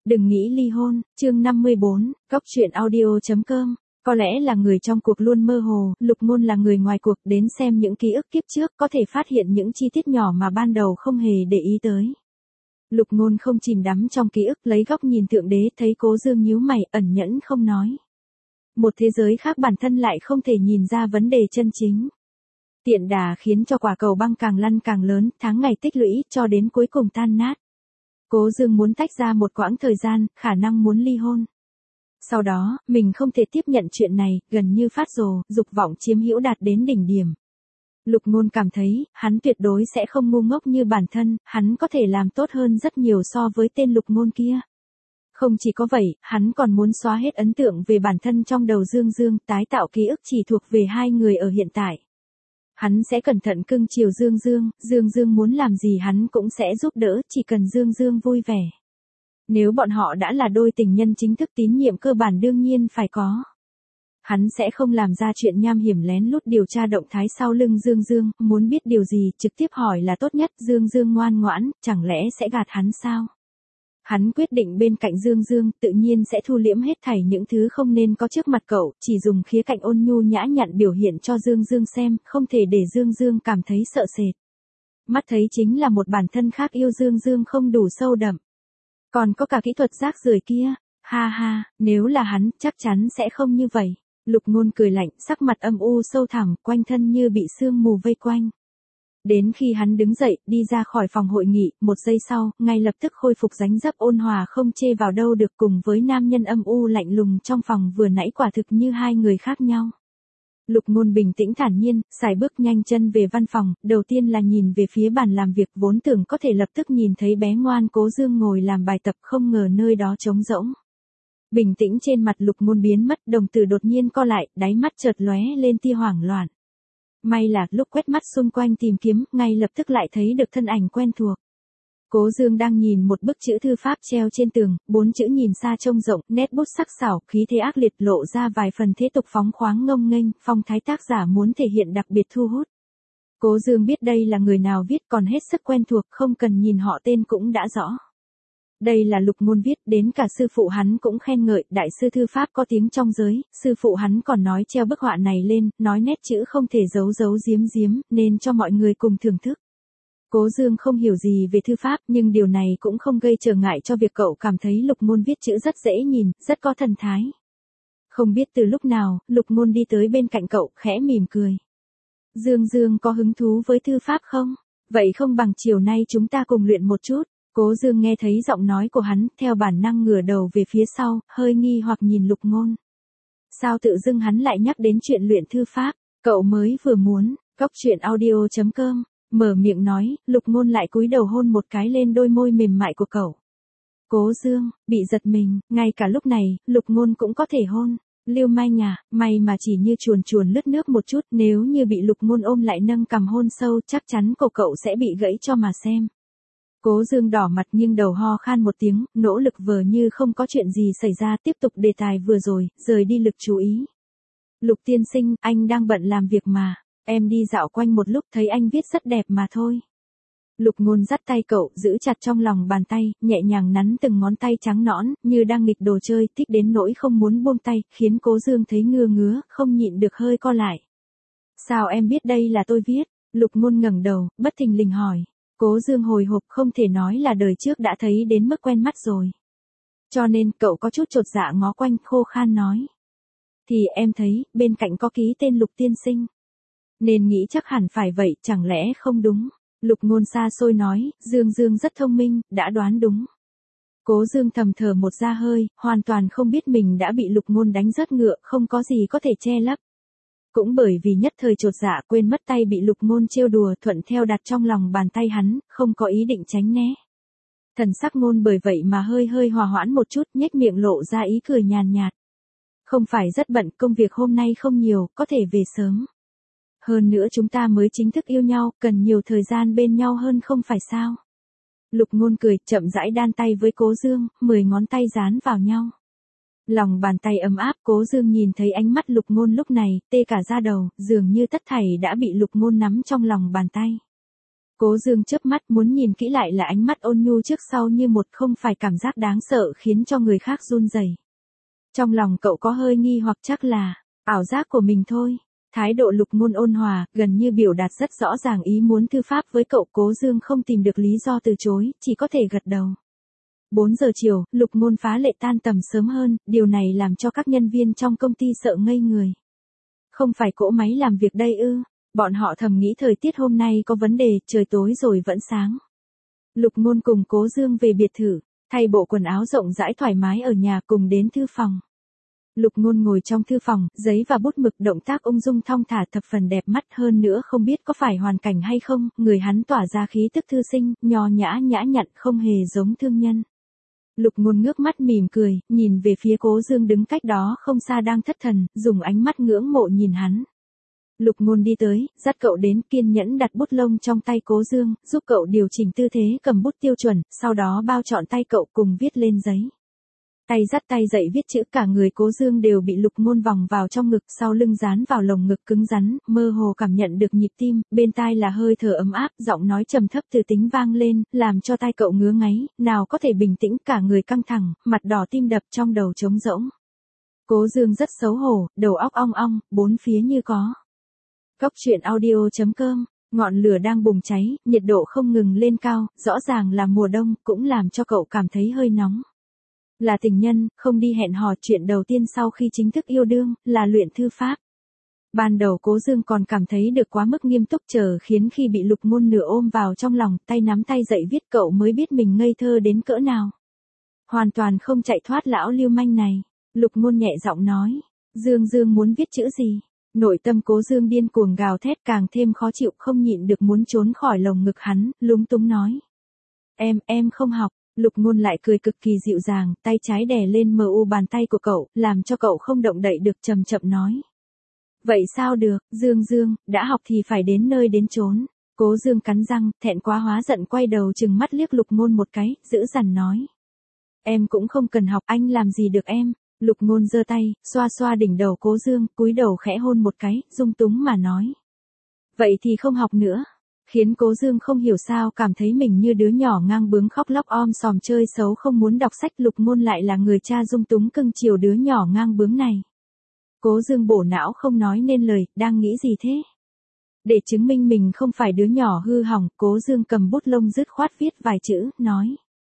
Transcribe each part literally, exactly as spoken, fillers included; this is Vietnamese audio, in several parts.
Đừng nghĩ ly hôn, chương năm mươi bốn, góc truyện audio.com. Có lẽ là người trong cuộc luôn mơ hồ, Lục Ngôn là người ngoài cuộc, đến xem những ký ức kiếp trước có thể phát hiện những chi tiết nhỏ mà ban đầu không hề để ý tới. Lục Ngôn không chìm đắm trong ký ức, lấy góc nhìn thượng đế, thấy Cố Dương nhíu mày, ẩn nhẫn không nói. Một thế giới khác bản thân lại không thể nhìn ra vấn đề chân chính. Tiện đà khiến cho quả cầu băng càng lăn càng lớn, tháng ngày tích lũy, cho đến cuối cùng tan nát. Cố Dương muốn tách ra một quãng thời gian, khả năng muốn ly hôn. Sau đó, mình không thể tiếp nhận chuyện này, gần như phát rồ, dục vọng chiếm hữu đạt đến đỉnh điểm. Lục Ngôn cảm thấy, hắn tuyệt đối sẽ không ngu ngốc như bản thân, hắn có thể làm tốt hơn rất nhiều so với tên Lục Ngôn kia. Không chỉ có vậy, hắn còn muốn xóa hết ấn tượng về bản thân trong đầu Dương Dương, tái tạo ký ức chỉ thuộc về hai người ở hiện tại. Hắn sẽ cẩn thận cưng chiều Dương Dương, Dương Dương muốn làm gì hắn cũng sẽ giúp đỡ, chỉ cần Dương Dương vui vẻ. Nếu bọn họ đã là đôi tình nhân chính thức, tín nhiệm cơ bản đương nhiên phải có. Hắn sẽ không làm ra chuyện nham hiểm lén lút điều tra động thái sau lưng Dương Dương, muốn biết điều gì, trực tiếp hỏi là tốt nhất. Dương Dương ngoan ngoãn, chẳng lẽ sẽ gạt hắn sao? Hắn quyết định bên cạnh Dương Dương, tự nhiên sẽ thu liễm hết thảy những thứ không nên có trước mặt cậu, chỉ dùng khía cạnh ôn nhu nhã nhặn biểu hiện cho Dương Dương xem, không thể để Dương Dương cảm thấy sợ sệt. Mắt thấy chính là một bản thân khác yêu Dương Dương không đủ sâu đậm. Còn có cả kỹ thuật rác rưởi kia, ha ha, nếu là hắn, chắc chắn sẽ không như vậy. Lục Ngôn cười lạnh, sắc mặt âm u sâu thẳm, quanh thân như bị sương mù vây quanh. Đến khi hắn đứng dậy, đi ra khỏi phòng hội nghị, một giây sau, ngay lập tức khôi phục dáng dấp ôn hòa không chê vào đâu được, cùng với nam nhân âm u lạnh lùng trong phòng vừa nãy quả thực như hai người khác nhau. Lục Ngôn bình tĩnh thản nhiên, sải bước nhanh chân về văn phòng, đầu tiên là nhìn về phía bàn làm việc, vốn tưởng có thể lập tức nhìn thấy bé ngoan Cố Dương ngồi làm bài tập, không ngờ nơi đó trống rỗng. Bình tĩnh trên mặt Lục Ngôn biến mất, đồng tử đột nhiên co lại, đáy mắt chợt lóe lên tia hoảng loạn. May là, lúc quét mắt xung quanh tìm kiếm, ngay lập tức lại thấy được thân ảnh quen thuộc. Cố Dương đang nhìn một bức chữ thư pháp treo trên tường, bốn chữ nhìn xa trông rộng, nét bút sắc sảo, khí thế ác liệt, lộ ra vài phần thế tục phóng khoáng ngông nghênh, phong thái tác giả muốn thể hiện đặc biệt thu hút. Cố Dương biết đây là người nào viết, còn hết sức quen thuộc, không cần nhìn họ tên cũng đã rõ. Đây là Lục Ngôn viết, đến cả sư phụ hắn cũng khen ngợi, đại sư thư pháp có tiếng trong giới, sư phụ hắn còn nói treo bức họa này lên, nói nét chữ không thể giấu giấu giếm giếm, nên cho mọi người cùng thưởng thức. Cố Dương không hiểu gì về thư pháp, nhưng điều này cũng không gây trở ngại cho việc cậu cảm thấy Lục Ngôn viết chữ rất dễ nhìn, rất có thần thái. Không biết từ lúc nào, Lục Ngôn đi tới bên cạnh cậu, khẽ mỉm cười. Dương Dương có hứng thú với thư pháp không? Vậy không bằng chiều nay chúng ta cùng luyện một chút. Cố Dương nghe thấy giọng nói của hắn, theo bản năng ngửa đầu về phía sau, hơi nghi hoặc nhìn Lục Ngôn. Sao tự dưng hắn lại nhắc đến chuyện luyện thư pháp? Cậu mới vừa muốn, góc truyện audio.com, mở miệng nói, Lục Ngôn lại cúi đầu hôn một cái lên đôi môi mềm mại của cậu. Cố Dương, bị giật mình, ngay cả lúc này, Lục Ngôn cũng có thể hôn. Lưu manh à, may mà chỉ như chuồn chuồn lướt nước một chút, nếu như bị Lục Ngôn ôm lại nâng cằm hôn sâu, chắc chắn cổ cậu sẽ bị gãy cho mà xem. Cố Dương đỏ mặt nhưng đầu ho khan một tiếng, nỗ lực vờ như không có chuyện gì xảy ra, tiếp tục đề tài vừa rồi, rời đi lực chú ý. Lục tiên sinh, anh đang bận làm việc mà, em đi dạo quanh một lúc thấy anh viết rất đẹp mà thôi. Lục Ngôn dắt tay cậu, giữ chặt trong lòng bàn tay, nhẹ nhàng nắn từng ngón tay trắng nõn, như đang nghịch đồ chơi, thích đến nỗi không muốn buông tay, khiến Cố Dương thấy ngứa ngứa, không nhịn được hơi co lại. Sao em biết đây là tôi viết? Lục Ngôn ngẩng đầu, bất thình lình hỏi. Cố Dương hồi hộp, không thể nói là đời trước đã thấy đến mức quen mắt rồi. Cho nên, cậu có chút chột dạ ngó quanh, khô khan nói. Thì em thấy, bên cạnh có ký tên Lục tiên sinh. Nên nghĩ chắc hẳn phải vậy, chẳng lẽ không đúng? Lục Ngôn xa xôi nói, Dương Dương rất thông minh, đã đoán đúng. Cố Dương thầm thở một ra hơi, hoàn toàn không biết mình đã bị Lục Ngôn đánh rớt ngựa, không có gì có thể che lấp. Cũng bởi vì nhất thời chột dạ quên mất tay bị Lục Ngôn trêu đùa, thuận theo đặt trong lòng bàn tay hắn, không có ý định tránh né. Thần sắc Ngôn bởi vậy mà hơi hơi hòa hoãn một chút, nhếch miệng lộ ra ý cười nhàn nhạt. Không phải rất bận, công việc hôm nay không nhiều, có thể về sớm. Hơn nữa chúng ta mới chính thức yêu nhau, cần nhiều thời gian bên nhau hơn không phải sao? Lục Ngôn cười, chậm rãi đan tay với Cố Dương, mười ngón tay dán vào nhau. Lòng bàn tay ấm áp, Cố Dương nhìn thấy ánh mắt Lục Ngôn lúc này, tê cả da đầu, dường như tất thảy đã bị Lục Ngôn nắm trong lòng bàn tay. Cố Dương chớp mắt muốn nhìn kỹ lại là ánh mắt ôn nhu trước sau như một, không phải cảm giác đáng sợ khiến cho người khác run rẩy. Trong lòng cậu có hơi nghi hoặc chắc là ảo giác của mình thôi. Thái độ Lục Ngôn ôn hòa, gần như biểu đạt rất rõ ràng ý muốn thư pháp với cậu. Cố Dương không tìm được lý do từ chối, chỉ có thể gật đầu. bốn giờ chiều, Lục Ngôn phá lệ tan tầm sớm hơn, điều này làm cho các nhân viên trong công ty sợ ngây người. Không phải cỗ máy làm việc đây ư? Bọn họ thầm nghĩ thời tiết hôm nay có vấn đề, trời tối rồi vẫn sáng. Lục Ngôn cùng Cố Dương về biệt thự, thay bộ quần áo rộng rãi thoải mái ở nhà cùng đến thư phòng. Lục Ngôn ngồi trong thư phòng, giấy và bút mực, động tác ung dung thong thả thập phần đẹp mắt, hơn nữa không biết có phải hoàn cảnh hay không, người hắn tỏa ra khí tức thư sinh, nho nhã nhã nhặn, không hề giống thương nhân. Lục Ngôn ngước mắt mỉm cười, nhìn về phía Cố Dương đứng cách đó không xa đang thất thần, dùng ánh mắt ngưỡng mộ nhìn hắn. Lục Ngôn đi tới, dắt cậu đến, kiên nhẫn đặt bút lông trong tay Cố Dương, giúp cậu điều chỉnh tư thế cầm bút tiêu chuẩn, sau đó bao trọn tay cậu cùng viết lên giấy. Tay dắt tay dậy viết chữ, cả người Cố Dương đều bị Lục Ngôn vòng vào trong ngực, sau lưng dán vào lồng ngực cứng rắn, mơ hồ cảm nhận được nhịp tim, bên tai là hơi thở ấm áp, giọng nói trầm thấp từ tính vang lên, làm cho tai cậu ngứa ngáy, nào có thể bình tĩnh, cả người căng thẳng, mặt đỏ tim đập, trong đầu trống rỗng. Cố Dương rất xấu hổ, đầu óc ong ong, bốn phía như có. Cóc truyện audio chấm com, ngọn lửa đang bùng cháy, nhiệt độ không ngừng lên cao, rõ ràng là mùa đông, cũng làm cho cậu cảm thấy hơi nóng. Là tình nhân, không đi hẹn hò, chuyện đầu tiên sau khi chính thức yêu đương, là luyện thư pháp. Ban đầu Cố Dương còn cảm thấy được quá mức nghiêm túc, chờ khiến khi bị Lục Ngôn nửa ôm vào trong lòng, tay nắm tay dậy viết, cậu mới biết mình ngây thơ đến cỡ nào. Hoàn toàn không chạy thoát lão lưu manh này. Lục Ngôn nhẹ giọng nói, Dương Dương muốn viết chữ gì? Nội tâm Cố Dương điên cuồng gào thét, càng thêm khó chịu, không nhịn được muốn trốn khỏi lồng ngực hắn, lúng túng nói. Em, em không học. Lục Ngôn lại cười cực kỳ dịu dàng, tay trái đè lên mờ u bàn tay của cậu, làm cho cậu không động đậy được, chậm chậm nói. Vậy sao được, Dương Dương, đã học thì phải đến nơi đến chốn. Cố Dương cắn răng, thẹn quá hóa giận, quay đầu trừng mắt liếc Lục Ngôn một cái, dữ dằn nói. Em cũng không cần học, anh làm gì được em. Lục Ngôn giơ tay, xoa xoa đỉnh đầu Cố Dương, cúi đầu khẽ hôn một cái, dung túng mà nói. Vậy thì không học nữa. Khiến Cố Dương không hiểu sao cảm thấy mình như đứa nhỏ ngang bướng khóc lóc om sòm chơi xấu không muốn đọc sách. Lục Ngôn lại là người cha dung túng cưng chiều đứa nhỏ ngang bướng này. Cố Dương bổ não không nói nên lời, đang nghĩ gì thế? Để chứng minh mình không phải đứa nhỏ hư hỏng, Cố Dương cầm bút lông dứt khoát viết vài chữ, nói.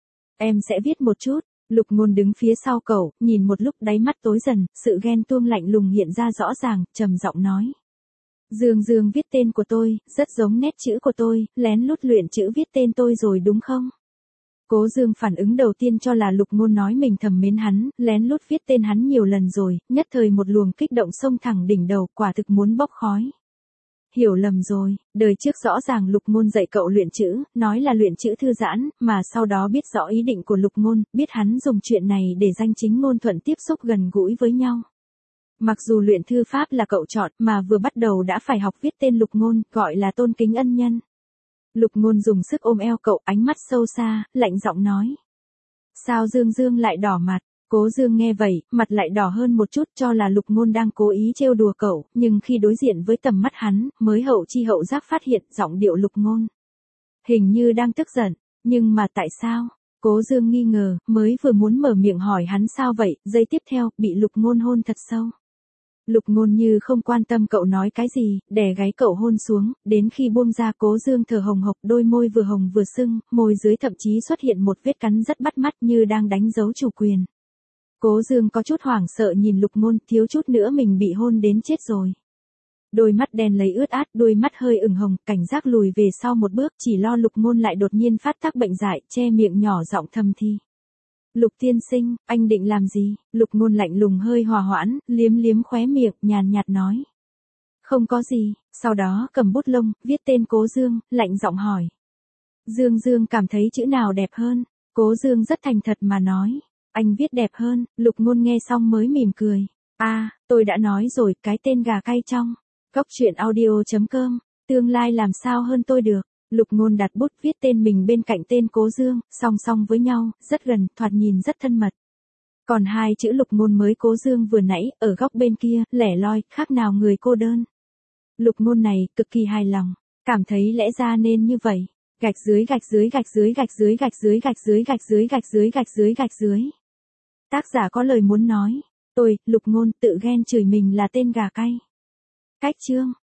Em sẽ viết một chút. Lục Ngôn đứng phía sau cậu, nhìn một lúc đáy mắt tối dần, sự ghen tuông lạnh lùng hiện ra rõ ràng, trầm giọng nói. Dương Dương viết tên của tôi, rất giống nét chữ của tôi, lén lút luyện chữ viết tên tôi rồi đúng không? Cố Dương phản ứng đầu tiên cho là Lục Ngôn nói mình thầm mến hắn, lén lút viết tên hắn nhiều lần rồi, nhất thời một luồng kích động xông thẳng đỉnh đầu, quả thực muốn bốc khói. Hiểu lầm rồi, đời trước rõ ràng Lục Ngôn dạy cậu luyện chữ, nói là luyện chữ thư giãn, mà sau đó biết rõ ý định của Lục Ngôn, biết hắn dùng chuyện này để danh chính ngôn thuận tiếp xúc gần gũi với nhau. Mặc dù luyện thư pháp là cậu chọn, mà vừa bắt đầu đã phải học viết tên Lục Ngôn, gọi là tôn kính ân nhân. Lục Ngôn dùng sức ôm eo cậu, ánh mắt sâu xa, lạnh giọng nói. Sao Dương Dương lại đỏ mặt? Cố Dương nghe vậy, mặt lại đỏ hơn một chút, cho là Lục Ngôn đang cố ý trêu đùa cậu, nhưng khi đối diện với tầm mắt hắn, mới hậu chi hậu giác phát hiện giọng điệu Lục Ngôn. Hình như đang tức giận, nhưng mà tại sao? Cố Dương nghi ngờ, mới vừa muốn mở miệng hỏi hắn sao vậy, giây tiếp theo, bị Lục Ngôn hôn thật sâu. Lục Ngôn như không quan tâm cậu nói cái gì, đè gáy cậu hôn xuống, đến khi buông ra Cố Dương thở hồng hộc, đôi môi vừa hồng vừa sưng, môi dưới thậm chí xuất hiện một vết cắn rất bắt mắt như đang đánh dấu chủ quyền. Cố Dương có chút hoảng sợ nhìn Lục Ngôn, thiếu chút nữa mình bị hôn đến chết rồi. Đôi mắt đen lấy ướt át, đôi mắt hơi ửng hồng, cảnh giác lùi về sau một bước, chỉ lo Lục Ngôn lại đột nhiên phát tác bệnh dại, che miệng nhỏ giọng thầm thì. Lục tiên sinh, anh định làm gì? Lục Ngôn lạnh lùng hơi hòa hoãn, liếm liếm khóe miệng, nhàn nhạt nói. Không có gì, sau đó cầm bút lông, viết tên Cố Dương, lạnh giọng hỏi. Dương Dương cảm thấy chữ nào đẹp hơn? Cố Dương rất thành thật mà nói. Anh viết đẹp hơn. Lục Ngôn nghe xong mới mỉm cười. À, tôi đã nói rồi, cái tên gà cay trong. Cóc truyện audio chấm com, tương lai làm sao hơn tôi được. Lục Ngôn đặt bút viết tên mình bên cạnh tên Cố Dương, song song với nhau, rất gần, thoạt nhìn rất thân mật. Còn hai chữ Lục Ngôn mới Cố Dương vừa nãy, ở góc bên kia, lẻ loi, khác nào người cô đơn. Lục Ngôn này, cực kỳ hài lòng, cảm thấy lẽ ra nên như vậy. Gạch dưới gạch dưới gạch dưới gạch dưới gạch dưới gạch dưới gạch dưới gạch dưới gạch dưới gạch dưới. Tác giả có lời muốn nói. Tôi, Lục Ngôn, tự ghen chửi mình là tên gà cay. Cách chương.